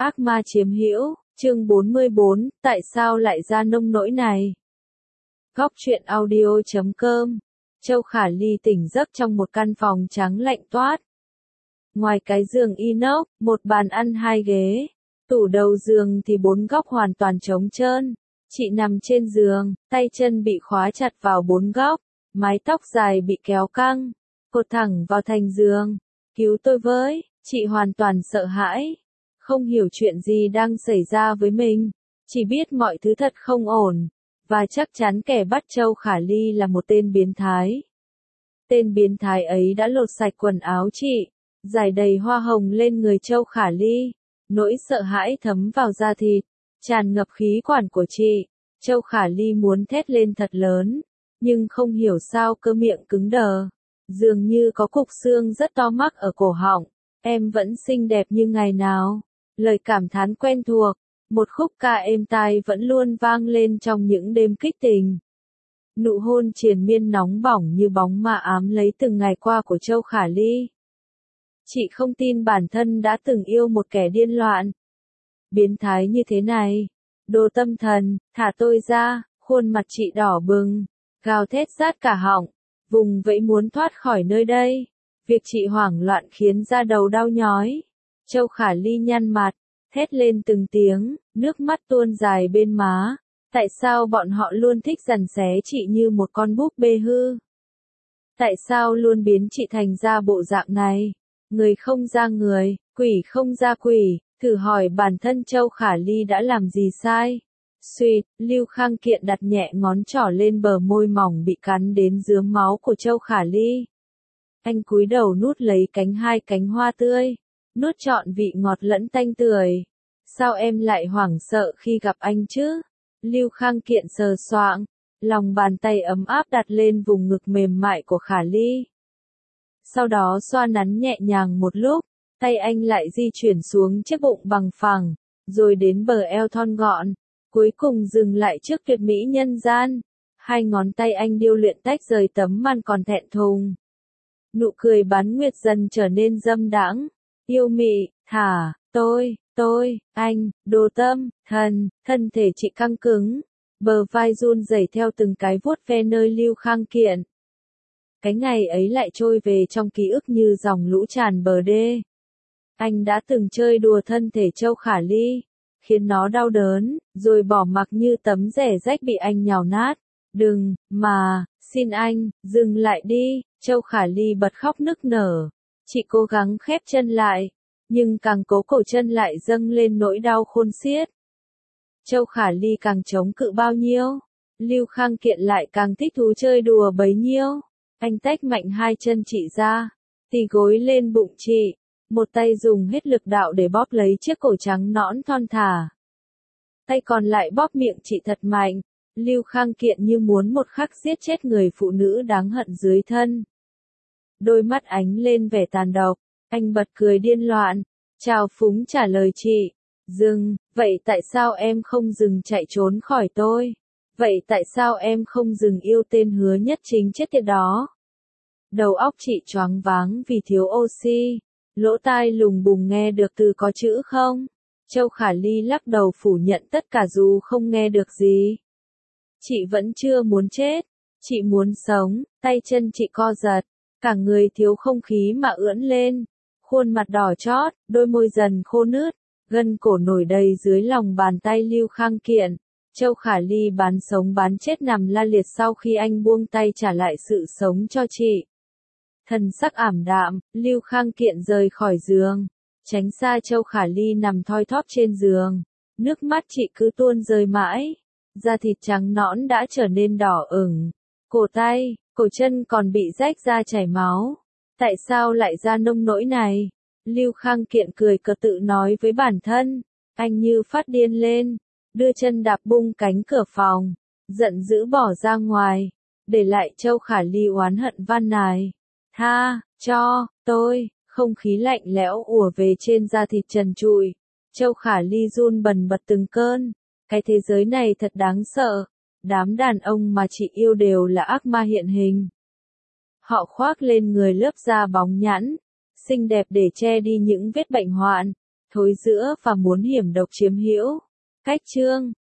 Ác ma chiếm hữu, chương 44, tại sao lại ra nông nỗi này? Góc truyện audio.com. Châu Khả Ly tỉnh giấc trong một căn phòng trắng lạnh toát. Ngoài cái giường inox, một bàn ăn hai ghế, tủ đầu giường thì bốn góc hoàn toàn trống trơn. Chị nằm trên giường, tay chân bị khóa chặt vào bốn góc, mái tóc dài bị kéo căng, cột thẳng vào thành giường. Cứu tôi với, chị hoàn toàn sợ hãi. Không hiểu chuyện gì đang xảy ra với mình, chỉ biết mọi thứ thật không ổn, và chắc chắn kẻ bắt Châu Khả Ly là một tên biến thái. Tên biến thái ấy đã lột sạch quần áo chị, rải đầy hoa hồng lên người Châu Khả Ly, nỗi sợ hãi thấm vào da thịt, tràn ngập khí quản của chị. Châu Khả Ly muốn thét lên thật lớn, nhưng không hiểu sao cơ miệng cứng đờ, dường như có cục xương rất to mắc ở cổ họng. Em vẫn xinh đẹp như ngày nào. Lời cảm thán quen thuộc, một khúc ca êm tai vẫn luôn vang lên trong những đêm kích tình. Nụ hôn triền miên nóng bỏng như bóng ma ám lấy từng ngày qua của Châu Khả Ly. Chị không tin bản thân đã từng yêu một kẻ điên loạn, biến thái như thế này. Đồ tâm thần, thả tôi ra. Khuôn mặt chị đỏ bừng, gào thét rát cả họng, vùng vẫy muốn thoát khỏi nơi đây. Việc chị hoảng loạn khiến da đầu đau nhói. Châu Khả Ly nhăn mặt, thét lên từng tiếng, nước mắt tuôn dài bên má. Tại sao bọn họ luôn thích giằng xé chị như một con búp bê hư? Tại sao luôn biến chị thành ra bộ dạng này? Người không ra người, quỷ không ra quỷ, thử hỏi bản thân Châu Khả Ly đã làm gì sai? Suýt, Lưu Khang Kiện đặt nhẹ ngón trỏ lên bờ môi mỏng bị cắn đến rướm máu của Châu Khả Ly. Anh cúi đầu nuốt lấy hai cánh hoa tươi, nuốt trọn vị ngọt lẫn tanh tươi. Sao em lại hoảng sợ khi gặp anh chứ? Lưu Khang Kiện sờ soạng, lòng bàn tay ấm áp đặt lên vùng ngực mềm mại của Khả Ly. Sau đó xoa nắn nhẹ nhàng một lúc, tay anh lại di chuyển xuống chiếc bụng bằng phẳng, rồi đến bờ eo thon gọn, cuối cùng dừng lại trước tuyệt mỹ nhân gian. Hai ngón tay anh điêu luyện tách rời tấm màn còn thẹn thùng. Nụ cười bán nguyệt dần trở nên dâm đãng, yêu mị, thả, anh, đồ tâm, thân thể chị căng cứng, bờ vai run rẩy theo từng cái vuốt ve nơi Lưu Khang Kiện. Cái ngày ấy lại trôi về trong ký ức như dòng lũ tràn bờ đê. Anh đã từng chơi đùa thân thể Châu Khả Ly, khiến nó đau đớn, rồi bỏ mặc như tấm rẻ rách bị anh nhào nát. Đừng, mà, xin anh, dừng lại đi. Châu Khả Ly bật khóc nức nở. Chị cố gắng khép chân lại, nhưng càng cố cổ chân lại dâng lên nỗi đau khôn xiết. Châu Khả Ly càng chống cự bao nhiêu, Lưu Khang Kiện lại càng thích thú chơi đùa bấy nhiêu. Anh tách mạnh hai chân chị ra, tì gối lên bụng chị, một tay dùng hết lực đạo để bóp lấy chiếc cổ trắng nõn thon thả. Tay còn lại bóp miệng chị thật mạnh. Lưu Khang Kiện như muốn một khắc giết chết người phụ nữ đáng hận dưới thân. Đôi mắt ánh lên vẻ tàn độc, anh bật cười điên loạn, trào phúng trả lời chị. Dừng, vậy tại sao em không dừng chạy trốn khỏi tôi? Vậy tại sao em không dừng yêu tên Hứa Nhất Chính chết tiệt đó? Đầu óc chị choáng váng vì thiếu oxy, lỗ tai lùng bùng nghe được từ có chữ không? Châu Khả Ly lắc đầu phủ nhận tất cả dù không nghe được gì. Chị vẫn chưa muốn chết, chị muốn sống. Tay chân chị co giật, cả người thiếu không khí mà ưỡn lên, khuôn mặt đỏ chót, đôi môi dần khô nứt, gân cổ nổi đầy dưới lòng bàn tay Lưu Khang Kiện. Châu Khả Ly bán sống bán chết nằm la liệt sau khi anh buông tay trả lại sự sống cho chị. Thần sắc ảm đạm, Lưu Khang Kiện rời khỏi giường, tránh xa Châu Khả Ly nằm thoi thóp trên giường. Nước mắt chị cứ tuôn rơi mãi, da thịt trắng nõn đã trở nên đỏ ửng, cổ tay, cổ chân còn bị rách ra chảy máu. Tại sao lại ra nông nỗi này? Lưu Khang Kiện cười cợt tự nói với bản thân. Anh như phát điên lên, đưa chân đạp bung cánh cửa phòng, giận dữ bỏ ra ngoài, để lại Châu Khả Ly oán hận van nài. Tha cho tôi. Không khí lạnh lẽo ùa về trên da thịt trần trụi. Châu Khả Ly run bần bật từng cơn. Cái thế giới này thật đáng sợ. Đám đàn ông mà chị yêu đều là ác ma hiện hình. Họ khoác lên người lớp da bóng nhẵn, xinh đẹp để che đi những vết bệnh hoạn. thối rữa và muốn hiểm độc chiếm hữu. Cách chương